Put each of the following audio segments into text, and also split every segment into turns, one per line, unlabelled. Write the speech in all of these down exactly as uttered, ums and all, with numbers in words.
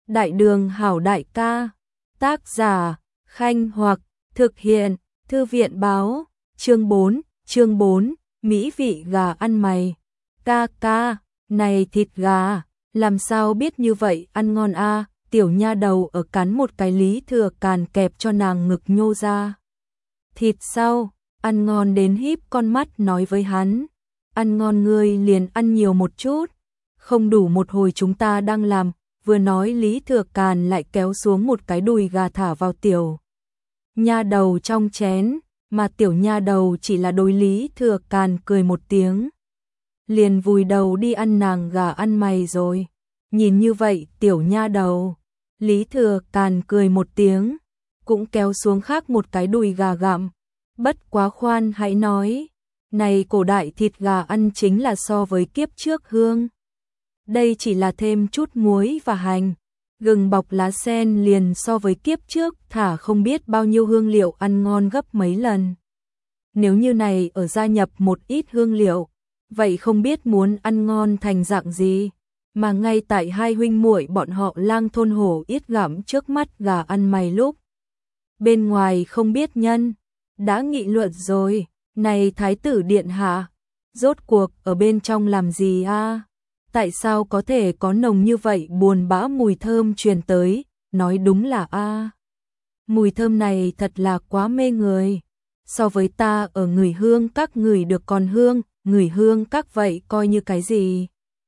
Đại đường hảo đại ca. Tác giả, Khanh Hoặc, thực hiện, Thư viện báo, chương bốn, chương bốn, mỹ vị gà ăn mày. Ca ca, này thịt gà, làm sao biết như vậy ăn ngon a? Tiểu nha đầu ở cắn một cái Lý Thừa Càn kẹp cho nàng ngực nhô ra. Thịt sau, ăn ngon đến híp con mắt nói với hắn. Ăn ngon ngươi liền ăn nhiều một chút, không đủ một hồi chúng ta đang làm. Vừa nói Lý Thừa Càn lại kéo xuống một cái đùi gà thả vào tiểu nha đầu trong chén, mà tiểu nha đầu chỉ là đối Lý Thừa Càn cười một tiếng. Liền vùi đầu đi ăn nàng gà ăn mày rồi. Nhìn như vậy tiểu nha đầu, Lý Thừa Càn cười một tiếng, cũng kéo xuống khác một cái đùi gà gặm. Bất quá khoan hãy nói, này cổ đại thịt gà ăn chính là so với kiếp trước hương. Đây chỉ là thêm chút muối và hành, gừng bọc lá sen liền so với kiếp trước thả không biết bao nhiêu hương liệu ăn ngon gấp mấy lần. Nếu như này ở gia nhập một ít hương liệu, vậy không biết muốn ăn ngon thành dạng gì. Mà ngay tại hai huynh muội bọn họ lang thôn hổ yết gặm trước mắt gà ăn mày lúc bên ngoài không biết nhân đã nghị luận rồi, này thái tử điện hạ, rốt cuộc ở bên trong làm gì a? Tại sao có thể có nồng như vậy buồn bã mùi thơm truyền tới, nói đúng là a. Mùi thơm này thật là quá mê người, so với ta ở người hương các người được còn hương, người hương các vậy coi như cái gì.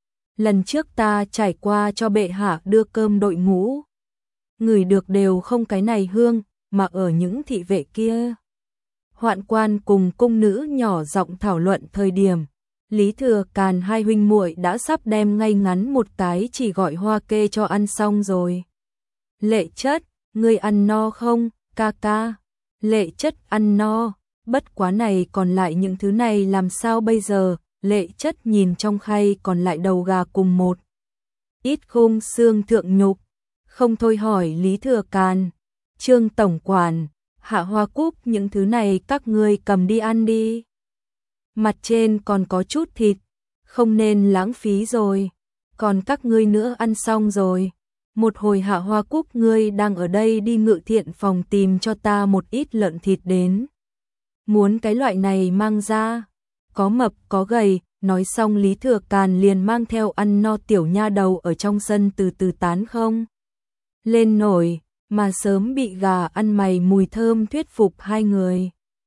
Lần trước ta trải qua cho bệ hạ đưa cơm đội ngũ, người được đều không cái này hương, mà ở những thị vệ kia. Hoạn quan cùng cung nữ nhỏ giọng thảo luận thời điểm, Lý Thừa Càn hai huynh muội đã sắp đem ngay ngắn một cái chỉ gọi hoa kê cho ăn xong rồi. Lệ chất, ngươi ăn no không, ca ca? Lệ chất ăn no, bất quá này còn lại những thứ này làm sao bây giờ? Lệ chất nhìn trong khay còn lại đầu gà cùng một ít khung xương thượng nhục, không thôi hỏi Lý Thừa Càn. Trương tổng quản, Hạ Hoa Cúc, những thứ này các ngươi cầm đi ăn đi. Mặt trên còn có chút thịt, không nên lãng phí rồi. Còn các ngươi nữa ăn xong rồi. Một hồi Hạ Hoa Cúc ngươi đang ở đây đi ngự thiện phòng tìm cho ta một ít lợn thịt đến. Muốn cái loại này mang ra, có mập có gầy. Nói xong Lý Thừa Càn liền mang theo ăn no tiểu nha đầu ở trong sân từ từ tán không lên nổi, mà sớm bị gà ăn mày mùi thơm thuyết phục hai người.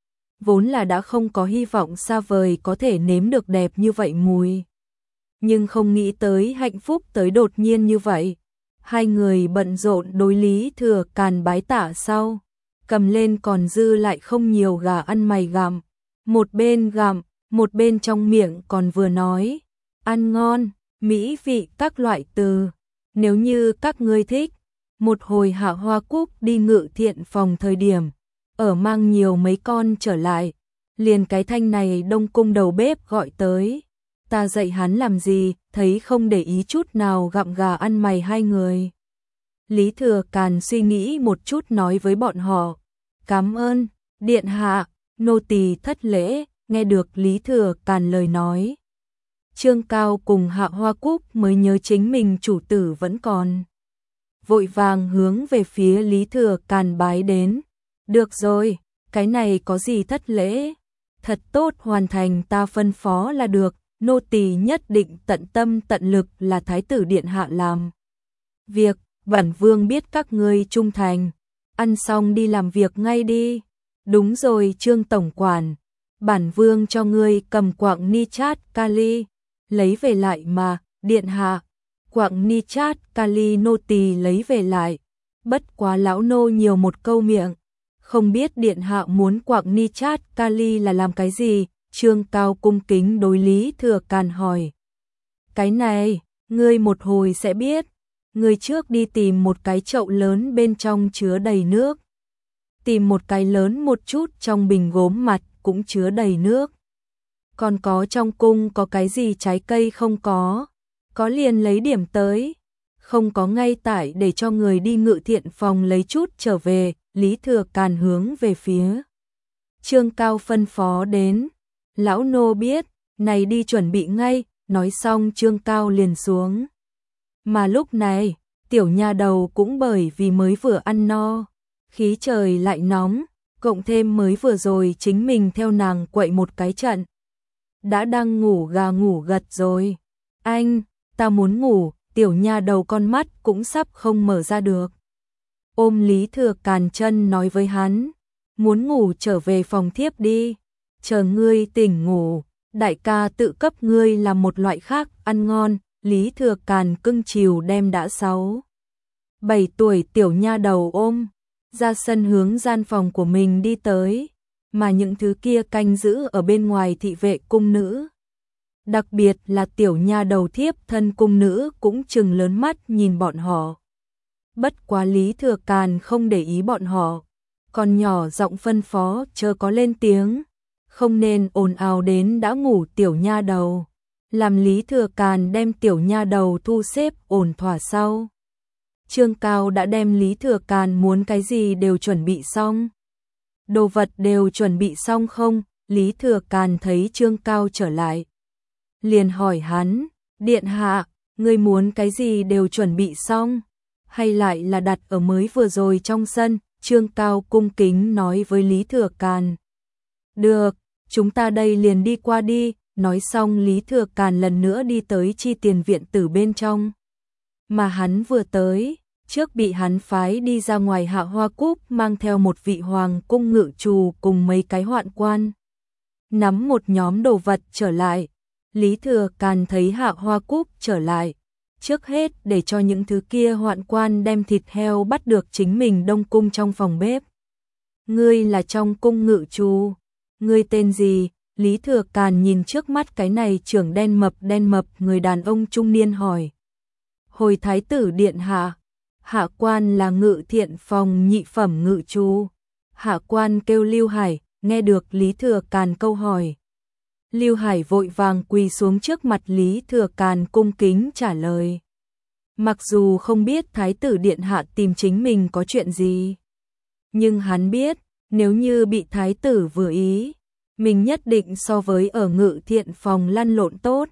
Vốn là đã không có hy vọng xa vời có thể nếm được đẹp như vậy mùi. Nhưng không nghĩ tới hạnh phúc tới đột nhiên như vậy. Hai người bận rộn đối Lý Thừa Càn bái tạ sau, cầm lên còn dư lại không nhiều gà ăn mày gặm. Một bên gặm, một bên trong miệng còn vừa nói, ăn ngon, mỹ vị các loại từ. Nếu như các ngươi thích, một hồi Hạ Hoa Cúc đi ngự thiện phòng thời điểm, ở mang nhiều mấy con trở lại, liền cái thanh này Đông Cung đầu bếp gọi tới. Ta dạy hắn làm gì, thấy không để ý chút nào gặm gà ăn mày hai người. Lý Thừa Càn suy nghĩ một chút nói với bọn họ, cảm ơn, điện hạ, nô tỳ thất lễ. Nghe được Lý Thừa Càn lời nói, Trương Cao cùng Hạ Hoa Cúc mới nhớ chính mình chủ tử vẫn còn. Vội vàng hướng về phía Lý Thừa Càn bái đến. Được rồi, cái này có gì thất lễ, thật tốt hoàn thành ta phân phó là được, nô tỳ nhất định tận tâm tận lực là thái tử điện hạ làm việc, bản vương biết các ngươi trung thành, ăn xong đi làm việc ngay đi. Đúng rồi Trương tổng quản, bản vương cho ngươi cầm quặng ni chát kali, lấy về lại mà, điện hạ. Quặng ni chát kali nô tỳ lấy về lại, bất quá lão nô nhiều một câu miệng, không biết điện hạ muốn quặng ni chát kali là làm cái gì? Trương Cao cung kính đối Lý Thừa Càn hỏi. Cái này, ngươi một hồi sẽ biết, ngươi trước đi tìm một cái chậu lớn bên trong chứa đầy nước. Tìm một cái lớn một chút trong bình gốm mặt cũng chứa đầy nước. Còn có trong cung có cái gì trái cây không có, có liền lấy điểm tới, không có ngay tại để cho người đi ngự thiện phòng lấy chút trở về. Lý Thừa Càn hướng về phía Trương Cao phân phó đến. Lão nô biết, này đi chuẩn bị ngay. Nói xong Trương Cao liền xuống. Mà lúc này, tiểu nha đầu cũng bởi vì mới vừa ăn no, khí trời lại nóng, cộng thêm mới vừa rồi chính mình theo nàng quậy một cái trận. Đã đang ngủ gà ngủ gật rồi. Anh, ta muốn ngủ, tiểu nha đầu con mắt cũng sắp không mở ra được. Ôm Lý Thừa Càn chân nói với hắn, muốn ngủ trở về phòng thiếp đi, chờ ngươi tỉnh ngủ, đại ca tự cấp ngươi làm một loại khác ăn ngon. Lý Thừa Càn cưng chiều đem đã sáu, bảy tuổi tiểu nha đầu ôm, ra sân hướng gian phòng của mình đi tới, mà những thứ kia canh giữ ở bên ngoài thị vệ cung nữ. Đặc biệt là tiểu nha đầu thiếp thân cung nữ cũng trừng lớn mắt nhìn bọn họ. Bất quá Lý Thừa Càn không để ý bọn họ, còn nhỏ giọng phân phó chớ có lên tiếng, không nên ồn ào đến đã ngủ tiểu nha đầu. Làm Lý Thừa Càn đem tiểu nha đầu thu xếp ổn thỏa sau. Trương Cao đã đem Lý Thừa Càn muốn cái gì đều chuẩn bị xong. Đồ vật đều chuẩn bị xong không? Lý Thừa Càn thấy Trương Cao trở lại, liền hỏi hắn, điện hạ, ngươi muốn cái gì đều chuẩn bị xong, hay lại là đặt ở mới vừa rồi trong sân? Trương Cao cung kính nói với Lý Thừa Càn. Được, chúng ta đây liền đi qua đi. Nói xong Lý Thừa Càn lần nữa đi tới Chi Tiền viện tử bên trong. Mà hắn vừa tới, trước bị hắn phái đi ra ngoài Hạ Hoa Cúc mang theo một vị hoàng cung ngự trù cùng mấy cái hoạn quan. Nắm một nhóm đồ vật trở lại, Lý Thừa Càn thấy Hạ Hoa Cúc trở lại, trước hết để cho những thứ kia hoạn quan đem thịt heo bắt được chính mình đông cung trong phòng bếp. Ngươi là trong cung ngự trù, ngươi tên gì? Lý Thừa Càn nhìn trước mắt cái này trưởng đen mập đen mập người đàn ông trung niên hỏi. Hồi thái tử điện hạ, hạ quan là ngự thiện phòng nhị phẩm ngự trù. Hạ quan kêu Lưu Hải, nghe được Lý Thừa Càn câu hỏi. Lưu Hải vội vàng quỳ xuống trước mặt Lý Thừa Càn cung kính trả lời. Mặc dù không biết thái tử điện hạ tìm chính mình có chuyện gì, nhưng hắn biết, nếu như bị thái tử vừa ý, mình nhất định so với ở ngự thiện phòng lăn lộn tốt.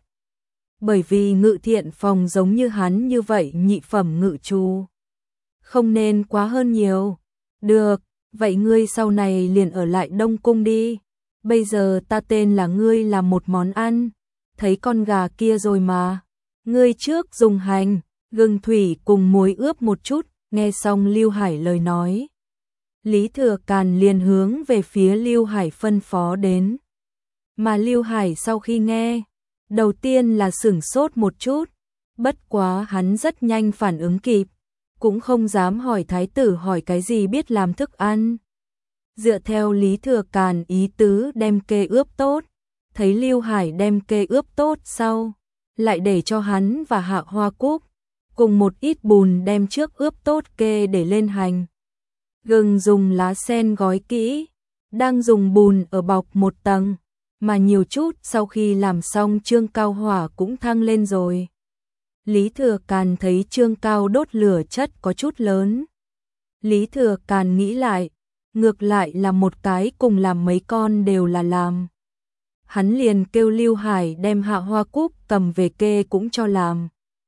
Bởi vì ngự thiện phòng giống như hắn như vậy nhị phẩm ngự trù, không nên quá hơn nhiều. Được, vậy ngươi sau này liền ở lại Đông Cung đi. Bây giờ ta tên là ngươi làm một món ăn. Thấy con gà kia rồi mà. Ngươi trước dùng hành, gừng thủy cùng muối ướp một chút. Nghe xong Lưu Hải lời nói, Lý Thừa Càn liền hướng về phía Lưu Hải phân phó đến. Mà Lưu Hải sau khi nghe, đầu tiên là sửng sốt một chút, bất quá hắn rất nhanh phản ứng kịp, cũng không dám hỏi thái tử hỏi cái gì biết làm thức ăn. Dựa theo Lý Thừa Càn ý tứ đem kê ướp tốt, thấy Lưu Hải đem kê ướp tốt sau, lại để cho hắn và Hạ Hoa Cúc cùng một ít bùn đem trước ướp tốt kê để lên hành. Gừng dùng lá sen gói kỹ, đang dùng bùn ở bọc một tầng, mà nhiều chút sau khi làm xong Trương Cao hỏa cũng thăng lên rồi. Lý Thừa Càn thấy Trương Cao đốt lửa chất có chút lớn. Lý Thừa Càn nghĩ lại, ngược lại là một cái cùng làm mấy con đều là làm. Hắn liền kêu Lưu Hải đem Hạ Hoa Cúc cầm về kê cũng cho làm.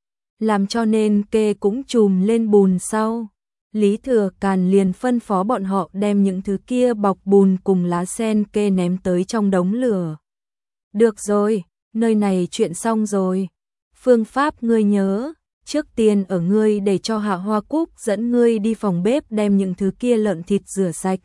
Làm cho nên kê cũng chùm lên bùn sau. Lý Thừa Càn liền phân phó bọn họ đem những thứ kia bọc bùn cùng lá sen kê ném tới trong đống lửa. Được rồi, nơi này chuyện xong rồi. Phương pháp ngươi nhớ, trước tiên ở ngươi để cho Hạ Hoa Cúc dẫn ngươi đi phòng bếp đem những thứ kia lợn thịt rửa sạch.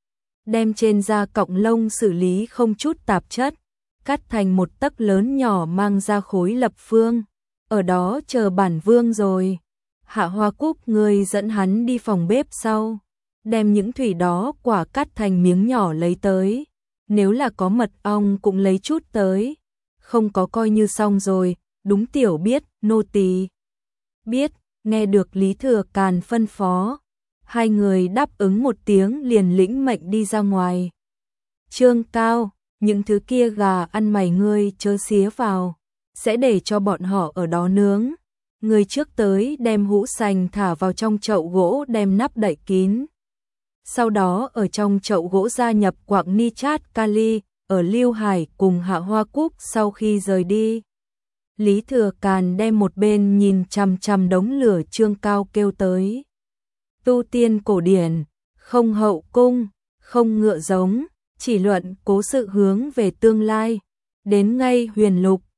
Đem trên da cọng lông xử lý không chút tạp chất, cắt thành một tấc lớn nhỏ mang ra khối lập phương. Ở đó chờ bản vương rồi. Hạ Hoa Cúc ngươi dẫn hắn đi phòng bếp sau, đem những thủy đó quả cắt thành miếng nhỏ lấy tới, nếu là có mật ong cũng lấy chút tới, không có coi như xong rồi. Đúng tiểu biết, nô tỳ biết. Nghe được Lý Thừa Càn phân phó, hai người đáp ứng một tiếng liền lĩnh mệnh đi ra ngoài. Trương Cao, những thứ kia gà ăn mày ngươi chớ xía vào, sẽ để cho bọn họ ở đó nướng. Người trước tới đem hũ sành thả vào trong chậu gỗ đem nắp đậy kín. Sau đó ở trong chậu gỗ gia nhập quặng nitrat kali, ở Lưu Hải cùng Hạ Hoa Cúc sau khi rời đi. Lý Thừa Càn đem một bên nhìn chằm chằm đống lửa Trương Cao kêu tới. Tu tiên cổ điển, không hậu cung, không ngựa giống, chỉ luận cố sự hướng về tương lai. Đến ngay huyền lục,